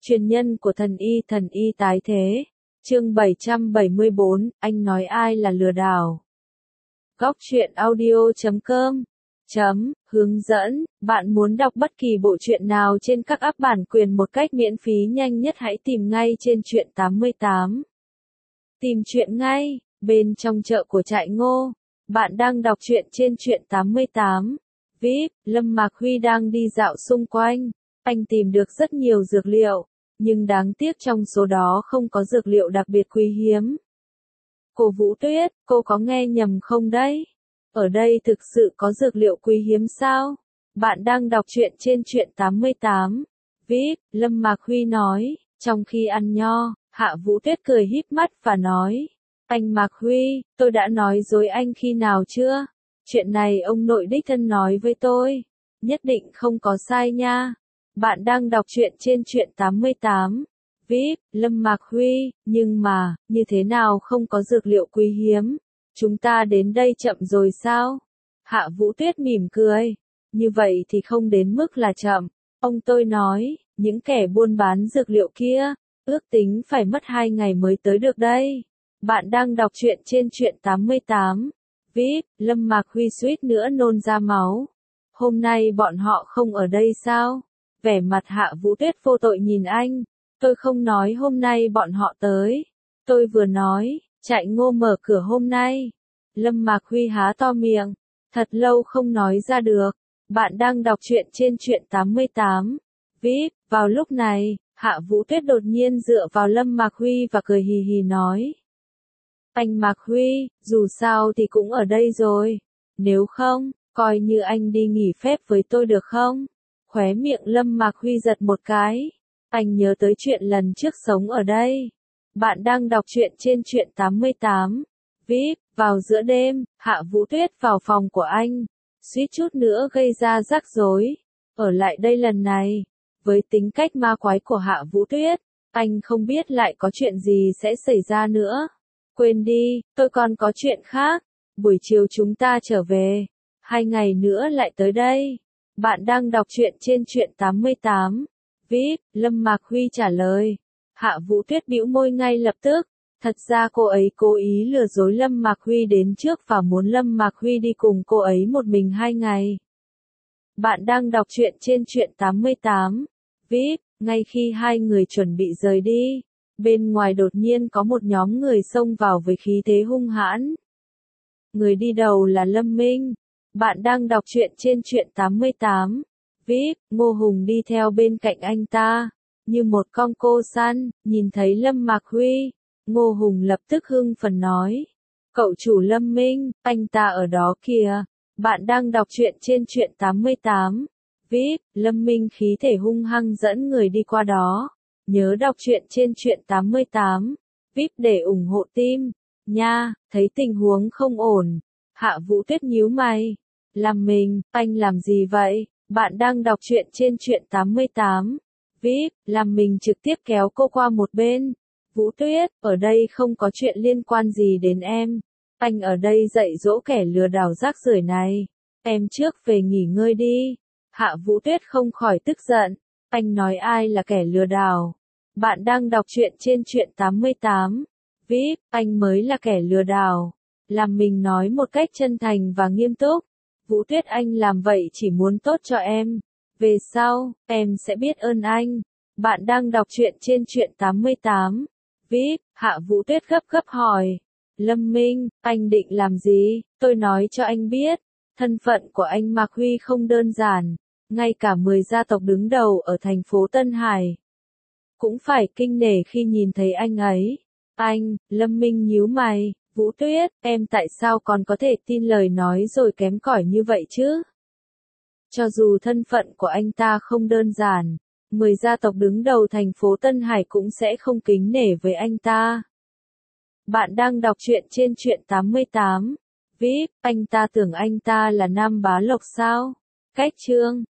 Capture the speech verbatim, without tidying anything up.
Truyền nhân của thần y thần y tái thế. Chương bảy trăm bảy mươi bốn, anh nói ai là lừa đảo. Góc truyện audio chấm com chấm hướng dẫn, bạn muốn đọc bất kỳ bộ truyện nào trên các app bản quyền một cách miễn phí nhanh nhất hãy tìm ngay trên truyện tám mươi tám. Tìm truyện ngay, bên trong chợ của trại Ngô. Bạn đang đọc truyện trên truyện tám mươi tám. vê i pê, Lâm Mạc Huy đang đi dạo xung quanh. Anh tìm được rất nhiều dược liệu, nhưng đáng tiếc trong số đó không có dược liệu đặc biệt quý hiếm. Cô Vũ Tuyết, cô có nghe nhầm không đấy? Ở đây thực sự có dược liệu quý hiếm sao? Bạn đang đọc truyện trên truyện tám mươi tám. vê i pê, Lâm Mạc Huy nói, trong khi ăn nho, Hạ Vũ Tuyết cười híp mắt và nói, anh Mạc Huy, tôi đã nói dối anh khi nào chưa? Chuyện này ông nội đích thân nói với tôi. Nhất định không có sai nha. Bạn đang đọc truyện trên truyện tám mươi tám. vê i pê, Lâm Mạc Huy, nhưng mà, như thế nào không có dược liệu quý hiếm? Chúng ta đến đây chậm rồi sao? Hạ Vũ Tuyết mỉm cười. Như vậy thì không đến mức là chậm. Ông tôi nói, những kẻ buôn bán dược liệu kia, ước tính phải mất hai ngày mới tới được đây. Bạn đang đọc truyện trên truyện tám mươi tám. vê i pê, Lâm Mạc Huy suýt nữa nôn ra máu. Hôm nay bọn họ không ở đây sao? Vẻ mặt Hạ Vũ Tuyết vô tội nhìn anh. Tôi không nói hôm nay bọn họ tới. Tôi vừa nói, trại Ngô mở cửa hôm nay. Lâm Mạc Huy há to miệng. Thật lâu không nói ra được. Bạn đang đọc truyện trên truyện tám mươi tám. vê i pê, vào lúc này, Hạ Vũ Tuyết đột nhiên dựa vào Lâm Mạc Huy và cười hì hì nói. Anh Mạc Huy, dù sao thì cũng ở đây rồi. Nếu không, coi như anh đi nghỉ phép với tôi được không? Khóe miệng Lâm Mạc Huy giật một cái. Anh nhớ tới chuyện lần trước sống ở đây. Bạn đang đọc truyện trên truyện tám mươi tám. vê i pê, vào giữa đêm, Hạ Vũ Tuyết vào phòng của anh. Suýt chút nữa gây ra rắc rối. Ở lại đây lần này. Với tính cách ma quái của Hạ Vũ Tuyết, anh không biết lại có chuyện gì sẽ xảy ra nữa. Quên đi, tôi còn có chuyện khác. Buổi chiều chúng ta trở về. Hai ngày nữa lại tới đây. Bạn đang đọc truyện trên truyện tám mươi tám. vê i pê, Lâm Mạc Huy trả lời. Hạ Vũ Tuyết bĩu môi ngay lập tức. Thật ra cô ấy cố ý lừa dối Lâm Mạc Huy đến trước và muốn Lâm Mạc Huy đi cùng cô ấy một mình hai ngày. Bạn đang đọc truyện trên truyện tám mươi tám. vê i pê, ngay khi hai người chuẩn bị rời đi, bên ngoài đột nhiên có một nhóm người xông vào với khí thế hung hãn. Người đi đầu là Lâm Minh. Bạn đang đọc truyện trên truyện tám mươi tám. vê i pê, Ngô Hùng đi theo bên cạnh anh ta, như một con cô săn, nhìn thấy Lâm Mạc Huy. Ngô Hùng lập tức hưng phấn nói. Cậu chủ Lâm Minh, anh ta ở đó kìa. Bạn đang đọc truyện trên truyện tám mươi tám. vê i pê, Lâm Minh khí thể hung hăng dẫn người đi qua đó. Nhớ đọc truyện trên truyện tám mươi tám. vê i pê để ủng hộ team. Nha, thấy tình huống không ổn. Hạ Vũ Tuyết nhíu mày. Làm mình, anh làm gì vậy? Bạn đang đọc truyện trên truyện tám mươi tám. vê i pê, làm mình trực tiếp kéo cô qua một bên. Vũ Tuyết, ở đây không có chuyện liên quan gì đến em. Anh ở đây dạy dỗ kẻ lừa đảo rác rưởi này. Em trước về nghỉ ngơi đi. Hạ Vũ Tuyết không khỏi tức giận. Anh nói ai là kẻ lừa đảo? Bạn đang đọc truyện trên truyện tám mươi tám. vê i pê, anh mới là kẻ lừa đảo. Làm mình nói một cách chân thành và nghiêm túc. Vũ Tuyết, anh làm vậy chỉ muốn tốt cho em. Về sau, em sẽ biết ơn anh. Bạn đang đọc truyện trên truyện tám mươi tám. vê i pê, Hạ Vũ Tuyết gấp gấp hỏi. Lâm Minh, anh định làm gì? Tôi nói cho anh biết. Thân phận của anh Mạc Huy không đơn giản. Ngay cả mười gia tộc đứng đầu ở thành phố Tân Hải cũng phải kinh nể khi nhìn thấy anh ấy. Anh, Lâm Minh nhíu mày. Vũ Tuyết, em tại sao còn có thể tin lời nói rồi kém cỏi như vậy chứ? Cho dù thân phận của anh ta không đơn giản, mười gia tộc đứng đầu thành phố Tân Hải cũng sẽ không kính nể với anh ta. Bạn đang đọc truyện trên truyện tám mươi tám. vê i pê, anh ta tưởng anh ta là Nam Bá Lộc sao? Cách chương.